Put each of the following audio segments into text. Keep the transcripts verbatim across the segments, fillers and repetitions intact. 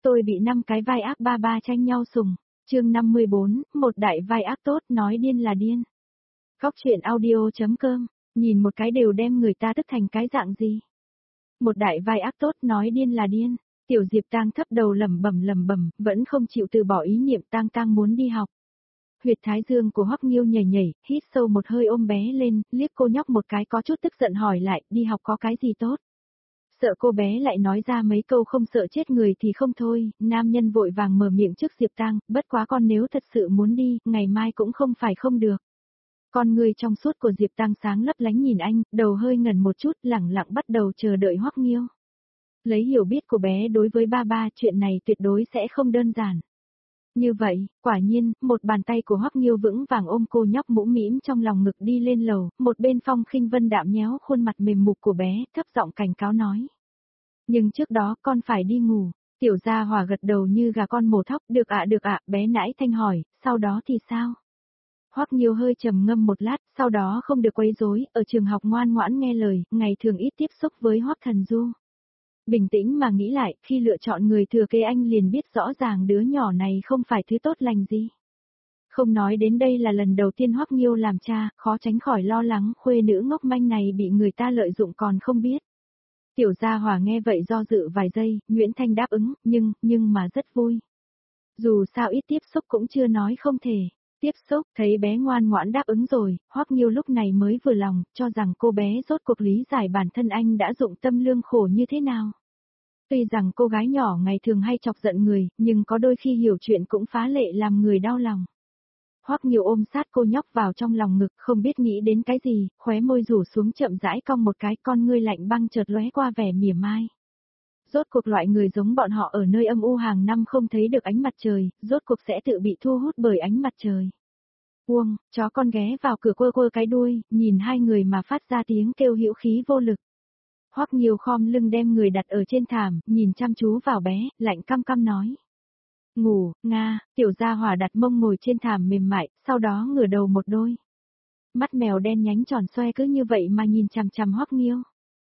Tôi bị năm cái vai ác ba ba tranh nhau sủng. Chương năm mươi bốn, một đại vai ác tốt nói điên là điên. Góc truyện audio.com, nhìn một cái đều đem người ta tức thành cái dạng gì. Một đại vai ác tốt nói điên là điên. Tiểu Diệp Tang thấp đầu lẩm bẩm lẩm bẩm, vẫn không chịu từ bỏ ý niệm Tang Tang muốn đi học. Huyệt thái dương của Hoắc Nghiêu nhảy nhảy, hít sâu một hơi ôm bé lên, liếc cô nhóc một cái có chút tức giận hỏi lại, đi học có cái gì tốt? Sợ cô bé lại nói ra mấy câu không sợ chết người thì không thôi, nam nhân vội vàng mở miệng trước Diệp Tang, bất quá con nếu thật sự muốn đi, ngày mai cũng không phải không được. Con người trong suốt của Diệp Tang sáng lấp lánh nhìn anh, đầu hơi ngẩn một chút, lẳng lặng bắt đầu chờ đợi Hoắc Nghiêu. Lấy hiểu biết của bé đối với ba ba, chuyện này tuyệt đối sẽ không đơn giản. Như vậy, quả nhiên, một bàn tay của Hoắc Nghiêu vững vàng ôm cô nhóc mũm mĩm trong lòng ngực đi lên lầu, một bên Phong Khinh Vân đạm nhéo khuôn mặt mềm mục của bé, thấp giọng cảnh cáo nói. Nhưng trước đó con phải đi ngủ, Tiểu Gia Hỏa gật đầu như gà con mổ thóc, được ạ được ạ, bé nãi thanh hỏi, sau đó thì sao? Hoắc Nghiêu hơi trầm ngâm một lát, sau đó không được quấy rối, ở trường học ngoan ngoãn nghe lời, ngày thường ít tiếp xúc với Hoắc Thần Du. Bình tĩnh mà nghĩ lại, khi lựa chọn người thừa kế anh liền biết rõ ràng đứa nhỏ này không phải thứ tốt lành gì. Không nói đến đây là lần đầu tiên Hoắc Nghiêu làm cha, khó tránh khỏi lo lắng khuê nữ ngốc manh này bị người ta lợi dụng còn không biết. Tiểu Gia Hỏa nghe vậy do dự vài giây, Nguyễn Thanh đáp ứng, nhưng, nhưng mà rất vui. Dù sao ít tiếp xúc cũng chưa nói không thể. Tiếp xúc, thấy bé ngoan ngoãn đáp ứng rồi, Hoắc Nghiêu lúc này mới vừa lòng, cho rằng cô bé rốt cuộc lý giải bản thân anh đã dụng tâm lương khổ như thế nào. Tuy rằng cô gái nhỏ ngày thường hay chọc giận người, nhưng có đôi khi hiểu chuyện cũng phá lệ làm người đau lòng. Hoắc Nghiêu ôm sát cô nhóc vào trong lòng ngực, không biết nghĩ đến cái gì, khóe môi rủ xuống chậm rãi cong một cái, con ngươi lạnh băng chợt lóe qua vẻ mỉa mai. Rốt cuộc loại người giống bọn họ ở nơi âm u hàng năm không thấy được ánh mặt trời, rốt cuộc sẽ tự bị thu hút bởi ánh mặt trời. Uông, chó con ghé vào cửa quơ quơ cái đuôi, nhìn hai người mà phát ra tiếng kêu hữu khí vô lực. Hoắc Nghiêu khom lưng đem người đặt ở trên thảm, nhìn chăm chú vào bé, lạnh căm căm nói. Ngủ, Nga, Tiểu Gia Hỏa đặt mông ngồi trên thảm mềm mại, sau đó ngửa đầu một đôi. Mắt mèo đen nhánh tròn xoe cứ như vậy mà nhìn chằm chằm Hoắc Nghiêu.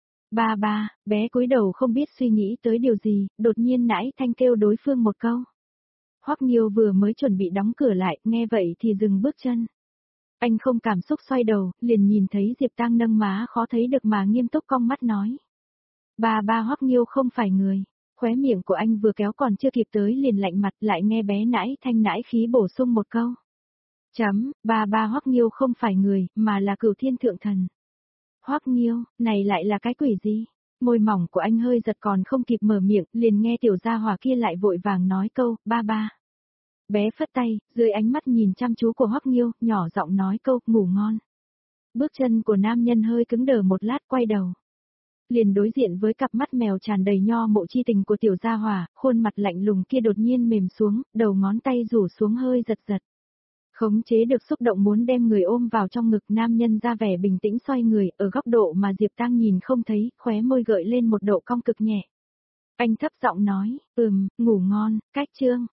Ba ba, bé cúi đầu không biết suy nghĩ tới điều gì, đột nhiên nãi thanh kêu đối phương một câu. Hoắc Nghiêu vừa mới chuẩn bị đóng cửa lại, nghe vậy thì dừng bước chân. Anh không cảm xúc xoay đầu, liền nhìn thấy Diệp Tang nâng má khó thấy được mà nghiêm túc cong mắt nói. Ba ba Hoắc Nghiêu không phải người. Khóe miệng của anh vừa kéo còn chưa kịp tới liền lạnh mặt, lại nghe bé nãi thanh nãi khí bổ sung một câu. Chấm, ba ba Hoắc Nghiêu không phải người, mà là Cửu Thiên Thượng Thần. Hoắc Nghiêu, này lại là cái quỷ gì? Môi mỏng của anh hơi giật còn không kịp mở miệng, liền nghe Tiểu Gia Hỏa kia lại vội vàng nói câu, ba ba. Bé phất tay, dưới ánh mắt nhìn chăm chú của Hoắc Nghiêu, nhỏ giọng nói câu, ngủ ngon. Bước chân của nam nhân hơi cứng đờ một lát quay đầu. Liền đối diện với cặp mắt mèo tràn đầy nho mộ chi tình của Tiểu Gia Hỏa, khuôn mặt lạnh lùng kia đột nhiên mềm xuống, đầu ngón tay rủ xuống hơi giật giật. Khống chế được xúc động muốn đem người ôm vào trong ngực, nam nhân ra vẻ bình tĩnh xoay người, ở góc độ mà Diệp Tang nhìn không thấy, khóe môi gợi lên một độ cong cực nhẹ. Anh thấp giọng nói, ừm, ngủ ngon, cách chương.